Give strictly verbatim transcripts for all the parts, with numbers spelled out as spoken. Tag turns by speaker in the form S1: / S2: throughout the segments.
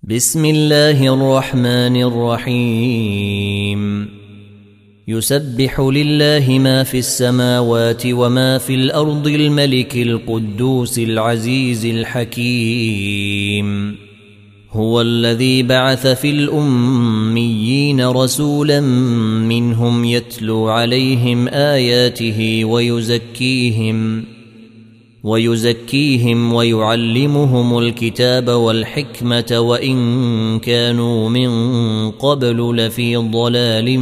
S1: بسم الله الرحمن الرحيم يسبح لله ما في السماوات وما في الأرض الملك القدوس العزيز الحكيم هو الذي بعث في الأميين رسولا منهم يتلو عليهم آياته ويزكيهم ويزكيهم ويعلمهم الكتاب والحكمة وإن كانوا من قبل لفي ضلال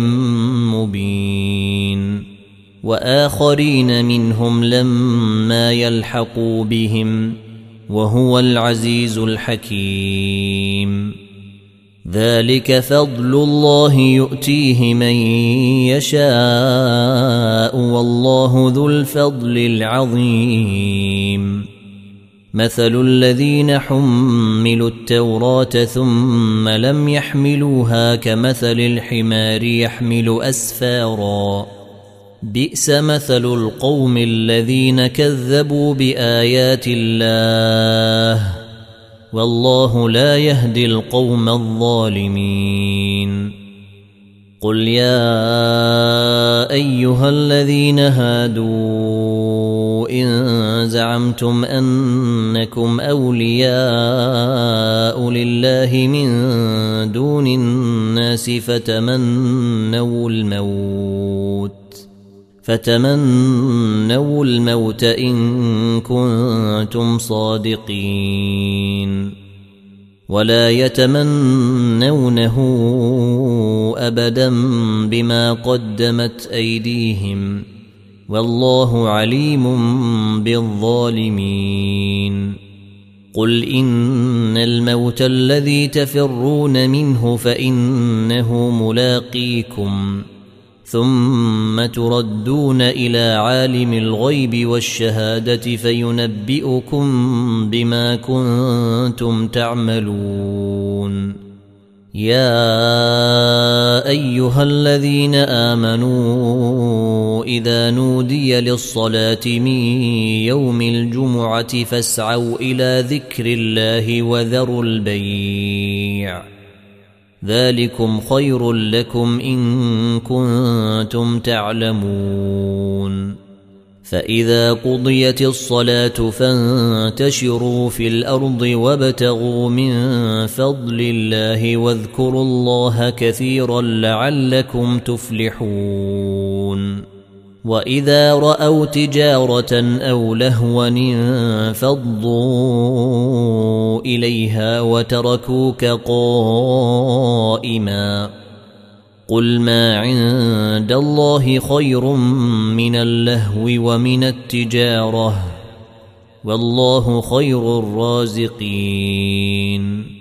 S1: مبين وآخرين منهم لما يلحقوا بهم وهو العزيز الحكيم ذلك فضل الله يؤتيه من يشاء والله ذو الفضل العظيم مثل الذين حملوا التوراة ثم لم يحملوها كمثل الحمار يحمل أسفارا بئس مثل القوم الذين كذبوا بآيات الله والله لا يهدي القوم الظالمين قل يا أيها الذين هادوا إن زعمتم أنكم أولياء لله من دون الناس فتمنوا الموت فتمنوا الموت إن كنتم صادقين ولا يتمنونه أبدا بما قدمت أيديهم والله عليم بالظالمين قل إن الموت الذي تفرون منه فإنه ملاقيكم ثم تردون إلى عالم الغيب والشهادة فينبئكم بما كنتم تعملون يا أيها الذين آمنوا إذا نودي للصلاة من يوم الجمعة فاسعوا إلى ذكر الله وذروا البيع ذلكم خير لكم إن كنتم تعلمون فإذا قضيت الصلاة فانتشروا في الأرض وابتغوا من فضل الله واذكروا الله كثيرا لعلكم تفلحون وإذا رأوا تجارة أو لهوا انفضوا إليها وتركوك قائما قل ما عند الله خير من اللهو ومن التجارة والله خير الرازقين